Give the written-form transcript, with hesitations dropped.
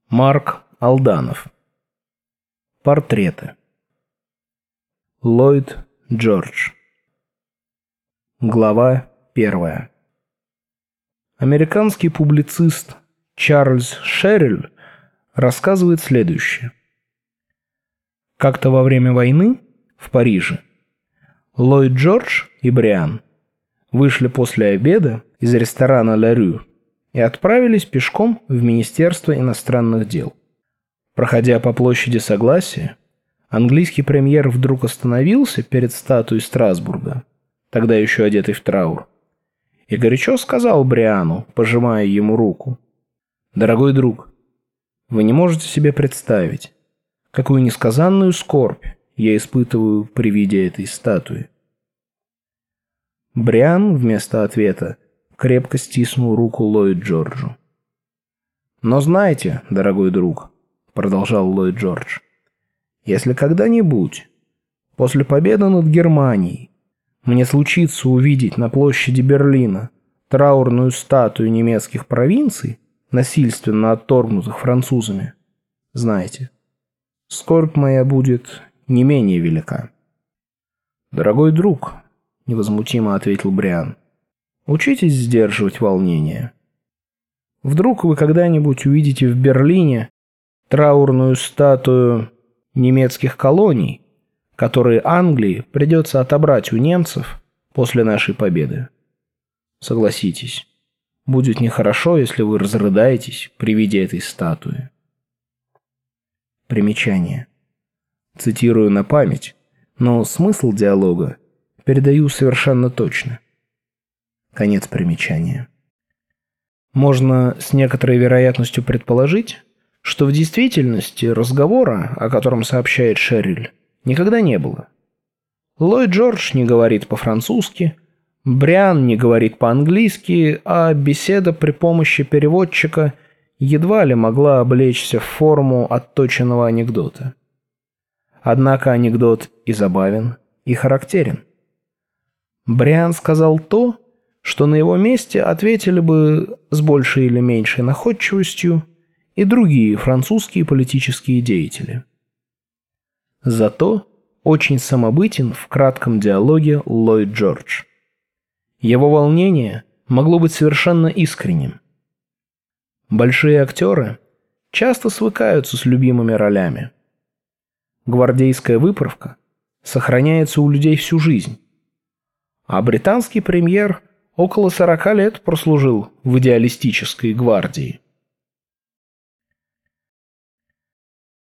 Марк Алданов. Портреты. Ллойд Джордж. Глава 1. Американский публицист Чарльз Шеррилл рассказывает следующее. Как-то во время войны в Париже Ллойд Джордж и Бриан вышли после обеда из ресторана «Ля Рю» и отправились пешком в Министерство иностранных дел. Проходя по площади Согласия, английский премьер вдруг остановился перед статуей Страсбурга, тогда еще одетый в траур, и горячо сказал Бриану, пожимая ему руку: «Дорогой друг, вы не можете себе представить, какую несказанную скорбь я испытываю при виде этой статуи». Бриан вместо ответа крепко стиснул руку Ллойд Джорджу. «Но знайте, дорогой друг», — продолжал Ллойд Джордж, «если когда-нибудь, после победы над Германией, мне случится увидеть на площади Берлина траурную статую немецких провинций, насильственно отторгнутых французами, знайте, скорбь моя будет не менее велика». «Дорогой друг», — невозмутимо ответил Бриан, — «учитесь сдерживать волнение. Вдруг вы когда-нибудь увидите в Берлине траурную статую немецких колоний, которые Англии придется отобрать у немцев после нашей победы. Согласитесь, будет нехорошо, если вы разрыдаетесь при виде этой статуи». Примечание. Цитирую на память, но смысл диалога передаю совершенно точно. Конец примечания. Можно с некоторой вероятностью предположить, что в действительности разговора, о котором сообщает Шеррилл, никогда не было. Ллойд Джордж не говорит по-французски, Бриан не говорит по-английски, а беседа при помощи переводчика едва ли могла облечься в форму отточенного анекдота. Однако анекдот и забавен, и характерен. Бриан сказал то, что на его месте ответили бы с большей или меньшей находчивостью и другие французские политические деятели. Зато очень самобытен в кратком диалоге Ллойд Джордж. Его волнение могло быть совершенно искренним. Большие актеры часто свыкаются с любимыми ролями. Гвардейская выправка сохраняется у людей всю жизнь. А британский премьер около 40 лет прослужил в идеалистической гвардии.